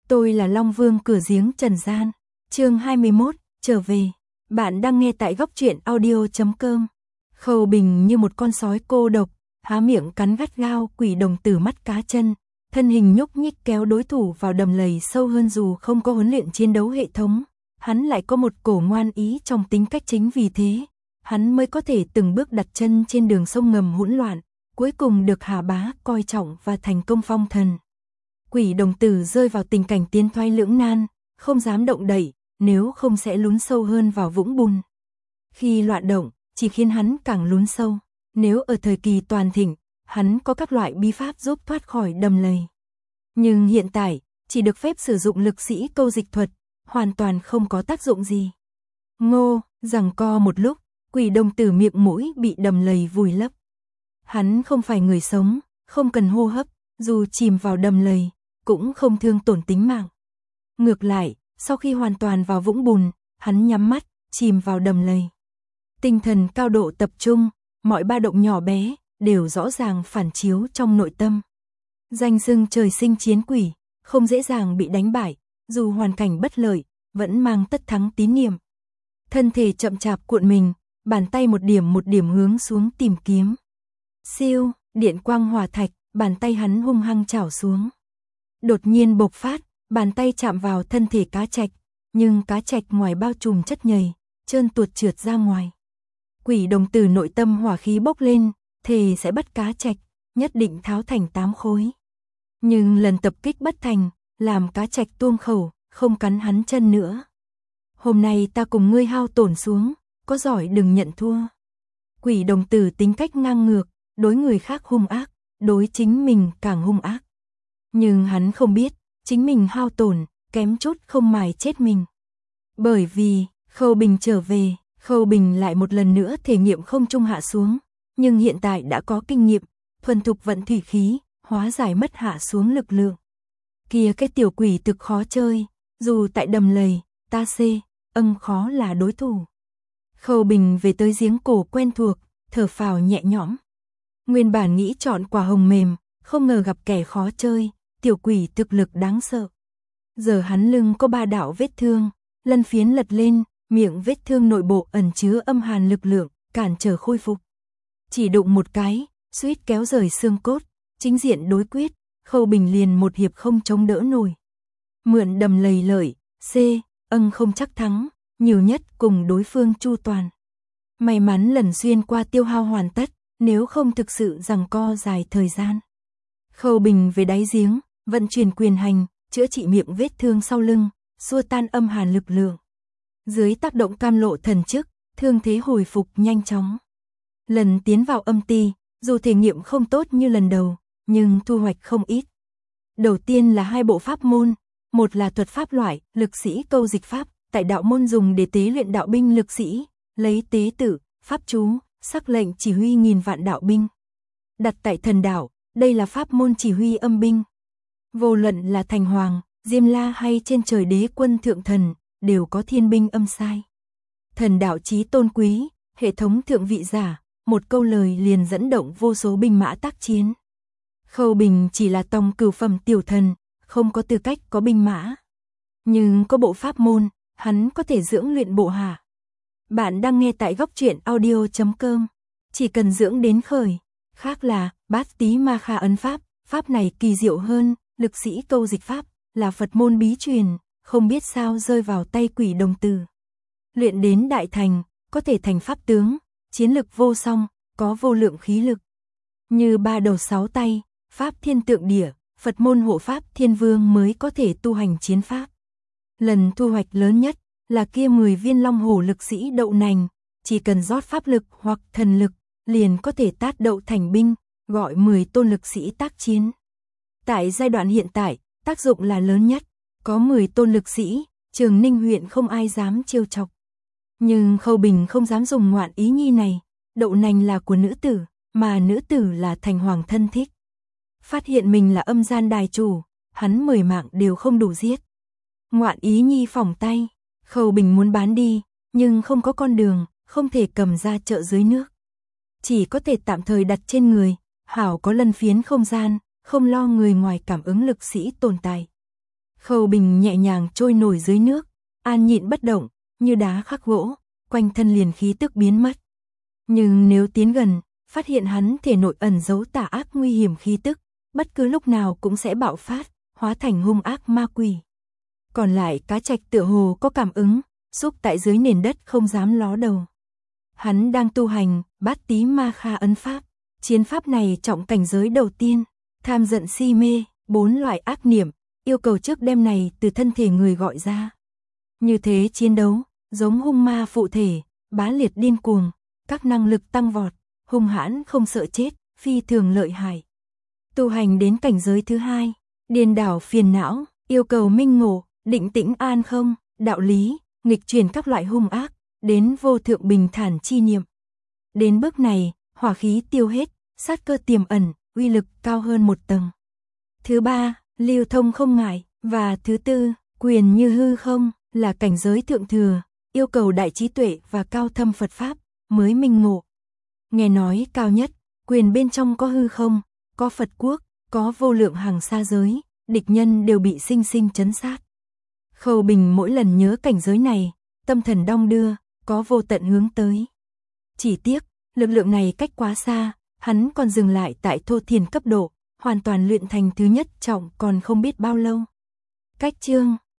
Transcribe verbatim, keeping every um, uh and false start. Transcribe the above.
Tôi là Long Vương cửa giếng trần gian. Chương hai mươi mốt, trở về. Bạn đang nghe tại góc truyện audio chấm com. Khâu Bình như một con sói cô độc, há miệng cắn gắt gao quỷ đồng tử mắt cá chân, thân hình nhúc nhích kéo đối thủ vào đầm lầy sâu hơn. Dù không có huấn luyện chiến đấu hệ thống, hắn lại có một cổ ngoan ý trong tính cách, chính vì thế, hắn mới có thể từng bước đặt chân trên đường sông ngầm hỗn loạn, cuối cùng được Hà Bá coi trọng và thành công phong thần. Quỷ đồng tử rơi vào tình cảnh tiến thoái lưỡng nan, không dám động đậy, nếu không sẽ lún sâu hơn vào vũng bùn. Khi loạn động, chỉ khiến hắn càng lún sâu. Nếu ở thời kỳ toàn thịnh, hắn có các loại bí pháp giúp thoát khỏi đầm lầy. Nhưng hiện tại, chỉ được phép sử dụng lực sĩ câu dịch thuật, hoàn toàn không có tác dụng gì. Ngô, giằng co một lúc, quỷ đồng tử miệng mũi bị đầm lầy vùi lấp. Hắn không phải người sống, không cần hô hấp, dù chìm vào đầm lầy, cũng không thương tổn tính mạng. Ngược lại, sau khi hoàn toàn vào vũng bùn, hắn nhắm mắt, chìm vào đầm lầy. Tinh thần cao độ tập trung, mọi ba động nhỏ bé, đều rõ ràng phản chiếu trong nội tâm. Danh xưng trời sinh chiến quỷ, không dễ dàng bị đánh bại, dù hoàn cảnh bất lợi, vẫn mang tất thắng tín niệm. Thân thể chậm chạp cuộn mình, bàn tay một điểm một điểm hướng xuống tìm kiếm. Siêu, điện quang hỏa thạch, bàn tay hắn hung hăng chảo xuống. Đột nhiên bộc phát, bàn tay chạm vào thân thể cá trạch, nhưng cá trạch ngoài bao trùm chất nhầy, trơn tuột trượt ra ngoài. Quỷ đồng tử nội tâm hỏa khí bốc lên, thề sẽ bắt cá trạch, nhất định tháo thành tám khối. Nhưng lần tập kích bất thành, làm cá trạch tuông khẩu, không cắn hắn chân nữa. Hôm nay ta cùng ngươi hao tổn xuống, có giỏi đừng nhận thua. Quỷ đồng tử tính cách ngang ngược, đối người khác hung ác, đối chính mình càng hung ác. Nhưng hắn không biết, chính mình hao tổn, kém chút không mài chết mình. Bởi vì, Khâu Bình trở về, Khâu Bình lại một lần nữa thể nghiệm không trung hạ xuống, nhưng hiện tại đã có kinh nghiệm, thuần thục vận thủy khí, hóa giải mất hạ xuống lực lượng. Kia cái tiểu quỷ thực khó chơi, dù tại đầm lầy, ta xê, âng khó là đối thủ. Khâu Bình về tới giếng cổ quen thuộc, thở phào nhẹ nhõm. Nguyên bản nghĩ chọn quả hồng mềm, không ngờ gặp kẻ khó chơi, tiểu quỷ thực lực đáng sợ. Giờ hắn lưng có ba đạo vết thương, lân phiến lật lên, miệng vết thương nội bộ ẩn chứa âm hàn lực lượng, cản trở khôi phục. Chỉ đụng một cái, suýt kéo rời xương cốt, chính diện đối quyết, Khâu Bình liền một hiệp không chống đỡ nổi. Mượn đầm lầy lợi, C, âng không chắc thắng, nhiều nhất cùng đối phương chu toàn. May mắn lần xuyên qua tiêu hao hoàn tất, nếu không thực sự giằng co dài thời gian. Khâu Bình về đáy giếng, vận chuyển quyền hành, chữa trị miệng vết thương sau lưng, xua tan âm hàn lực lượng. Dưới tác động cam lộ thần chức, thương thế hồi phục nhanh chóng. Lần tiến vào âm ti, dù thể nghiệm không tốt như lần đầu, nhưng thu hoạch không ít. Đầu tiên là hai bộ pháp môn, một là thuật pháp loại, lực sĩ câu dịch pháp, tại đạo môn dùng để tế luyện đạo binh lực sĩ, lấy tế tự, pháp chú, sắc lệnh chỉ huy nghìn vạn đạo binh. Đặt tại thần đạo, đây là pháp môn chỉ huy âm binh. Vô luận là thành hoàng, Diêm La hay trên trời đế quân thượng thần, đều có thiên binh âm sai. Thần đạo chí tôn quý, hệ thống thượng vị giả, một câu lời liền dẫn động vô số binh mã tác chiến. Khâu Bình chỉ là tông cửu phẩm tiểu thần, không có tư cách có binh mã. Nhưng có bộ pháp môn, hắn có thể dưỡng luyện bộ hạ. Bạn đang nghe tại góc truyện audio chấm com. Chỉ cần dưỡng đến khởi. Khác là, bát tí ma kha ấn pháp, pháp này kỳ diệu hơn, lực sĩ câu dịch pháp, là Phật môn bí truyền, không biết sao rơi vào tay quỷ đồng tử. Luyện đến đại thành, có thể thành pháp tướng, chiến lực vô song, có vô lượng khí lực. Như ba đầu sáu tay, pháp thiên tượng địa, Phật môn hộ pháp thiên vương mới có thể tu hành chiến pháp. Lần thu hoạch lớn nhất là kia mười viên long hổ lực sĩ đậu nành, chỉ cần rót pháp lực hoặc thần lực, liền có thể tát đậu thành binh, gọi mười tôn lực sĩ tác chiến. Tại giai đoạn hiện tại, tác dụng là lớn nhất, có mười tôn lực sĩ, Trường Ninh huyện không ai dám trêu chọc. Nhưng Khâu Bình không dám dùng ngoạn ý nhi này, đậu nành là của nữ tử, mà nữ tử là thành hoàng thân thích. Phát hiện mình là âm gian đài chủ, hắn mười mạng đều không đủ giết. Ngoạn ý nhi phỏng tay, Khâu Bình muốn bán đi, nhưng không có con đường, không thể cầm ra chợ dưới nước. Chỉ có thể tạm thời đặt trên người, hảo có lân phiến không gian, không lo người ngoài cảm ứng lực sĩ tồn tại. Khâu Bình nhẹ nhàng trôi nổi dưới nước, an nhịn bất động, như đá khắc gỗ, quanh thân liền khí tức biến mất. Nhưng nếu tiến gần, phát hiện hắn thể nội ẩn giấu tà ác nguy hiểm khí tức, bất cứ lúc nào cũng sẽ bạo phát, hóa thành hung ác ma quỷ. Còn lại cá trạch tựa hồ có cảm ứng, xúc tại dưới nền đất không dám ló đầu. Hắn đang tu hành Bát Tí Ma Kha ấn pháp, chiến pháp này trọng cảnh giới đầu tiên, tham giận si mê, bốn loại ác niệm, yêu cầu trước đêm này từ thân thể người gọi ra. Như thế chiến đấu, giống hung ma phụ thể, bá liệt điên cuồng, các năng lực tăng vọt, hung hãn không sợ chết, phi thường lợi hại. Tu hành đến cảnh giới thứ hai, điên đảo phiền não, yêu cầu minh ngộ, định tĩnh an không, đạo lý, nghịch chuyển các loại hung ác, đến vô thượng bình thản chi niệm. Đến bước này, hỏa khí tiêu hết, sát cơ tiềm ẩn, uy lực cao hơn một tầng. Thứ ba, lưu thông không ngại, và thứ tư, quyền như hư không, là cảnh giới thượng thừa, yêu cầu đại trí tuệ và cao thâm Phật Pháp, mới minh ngộ. Nghe nói cao nhất, quyền bên trong có hư không, có Phật quốc, có vô lượng hàng xa giới, địch nhân đều bị sinh sinh trấn sát. Khâu Bình mỗi lần nhớ cảnh giới này, tâm thần đong đưa, có vô tận hướng tới. Chỉ tiếc, lực lượng này cách quá xa, hắn còn dừng lại tại thô thiền cấp độ, hoàn toàn luyện thành thứ nhất trọng còn không biết bao lâu. Cách chương